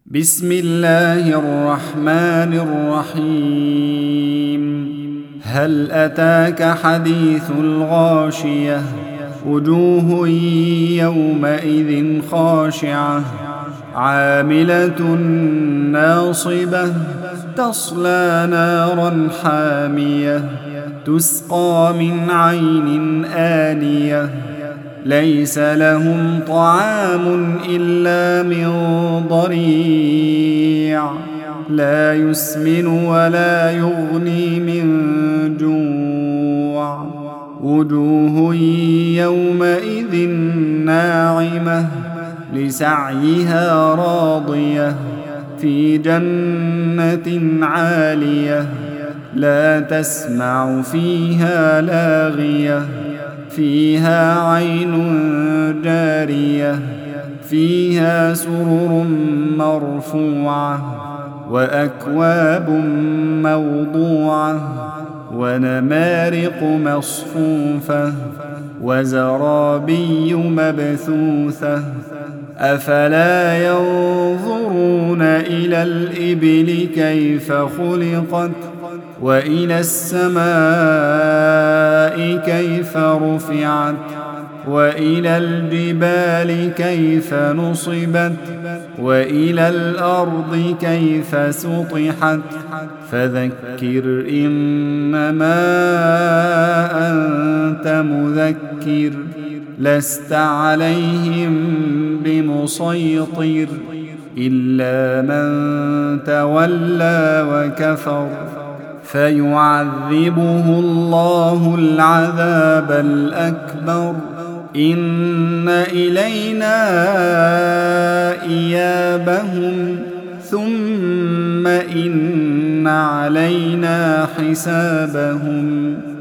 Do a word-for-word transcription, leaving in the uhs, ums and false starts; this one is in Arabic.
بسم الله الرحمن الرحيم. هل أتاك حديث الغاشية؟ وجوه يومئذ خاشعة عاملة ناصبة تصلى نارا حامية تسقى من عين آنية ليس لهم طعام إلا من ضريع لا يسمن ولا يغني من جوع. وجوه يومئذ ناعمة لسعيها راضية في جنة عالية لا تسمع فيها لاغية فيها عين جارية فيها سرر مرفوعة وأكواب موضوعة ونمارق مصفوفة وزرابي مبثوثة. أفلا ينظرون إلى الإبل كيف خلقت وإلى السماء كيف رفعت وإلى الجبال كيف نصبت وإلى الأرض كيف سطحت. فذكر إنما أنت مذكر لست عليهم بمسيطر إلا من تولى وكفر فيعذبه الله العذاب الأكبر. إن إلينا إيابهم ثم إن علينا حسابهم.